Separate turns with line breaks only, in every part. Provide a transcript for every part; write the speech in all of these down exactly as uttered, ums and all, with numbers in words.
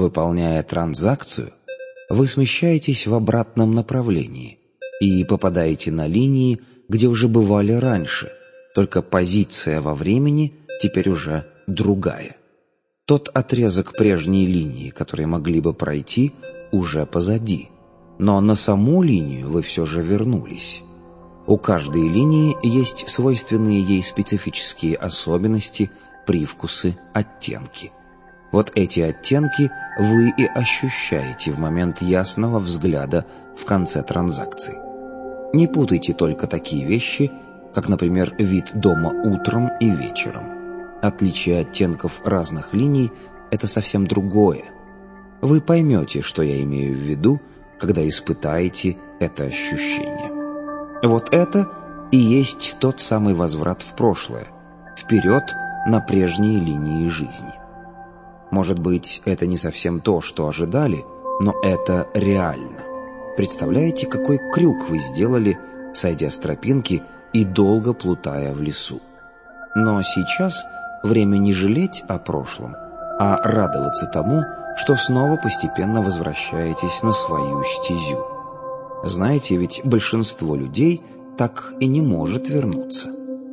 Выполняя транзакцию, вы смещаетесь в обратном направлении и попадаете на линии, где уже бывали раньше, только позиция во времени теперь уже другая. Тот отрезок прежней линии, который могли бы пройти, уже позади, но на саму линию вы все же вернулись. У каждой линии есть свойственные ей специфические особенности, привкусы, оттенки. Вот эти оттенки вы и ощущаете в момент ясного взгляда в конце транзакции. Не путайте только такие вещи, как, например, вид дома утром и вечером. Отличие оттенков разных линий – это совсем другое. Вы поймете, что я имею в виду, когда испытаете это ощущение. Вот это и есть тот самый возврат в прошлое, вперед на прежние линии жизни. Может быть, это не совсем то, что ожидали, но это реально. Представляете, какой крюк вы сделали, сойдя с тропинки и долго плутая в лесу. Но сейчас время не жалеть о прошлом, а радоваться тому, что снова постепенно возвращаетесь на свою стезю. Знаете, ведь большинство людей так и не может вернуться.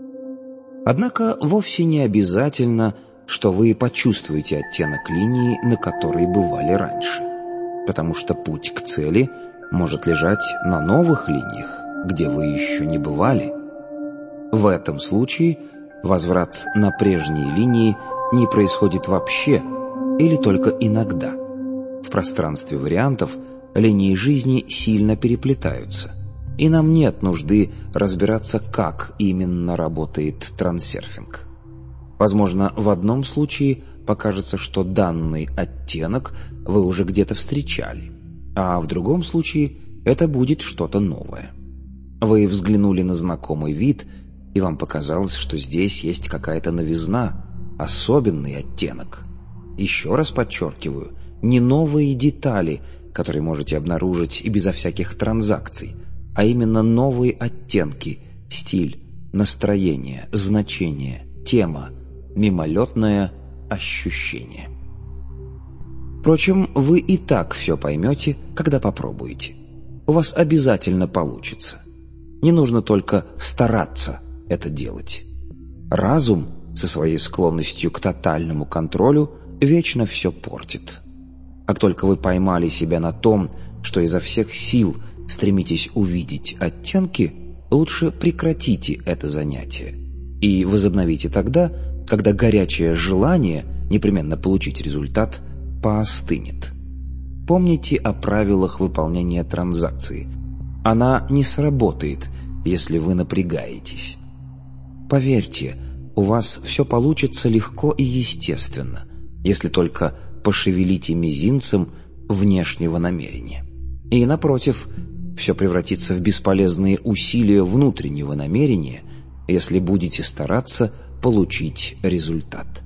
Однако вовсе не обязательно, что вы почувствуете оттенок линии, на которой бывали раньше, потому что путь к цели может лежать на новых линиях, где вы еще не бывали. В этом случае возврат на прежние линии не происходит вообще или только иногда. В пространстве вариантов линии жизни сильно переплетаются, и нам нет нужды разбираться, как именно работает трансерфинг. Возможно, в одном случае покажется, что данный оттенок вы уже где-то встречали, а в другом случае это будет что-то новое. Вы взглянули на знакомый вид, и вам показалось, что здесь есть какая-то новизна, особенный оттенок. Еще раз подчеркиваю, не новые детали, которые можете обнаружить и безо всяких транзакций, а именно новые оттенки, стиль, настроение, значение, тема, мимолетное ощущение. Впрочем, вы и так все поймете, когда попробуете. У вас обязательно получится. Не нужно только стараться это делать. Разум со своей склонностью к тотальному контролю вечно все портит. Как только вы поймали себя на том, что изо всех сил стремитесь увидеть оттенки, лучше прекратите это занятие и возобновите тогда, когда горячее желание непременно получить результат поостынет. Помните о правилах выполнения транзакции. Она не сработает, если вы напрягаетесь. Поверьте, у вас все получится легко и естественно, если только пошевелите мизинцем внешнего намерения. И, напротив, все превратится в бесполезные усилия внутреннего намерения, если будете стараться получить результат.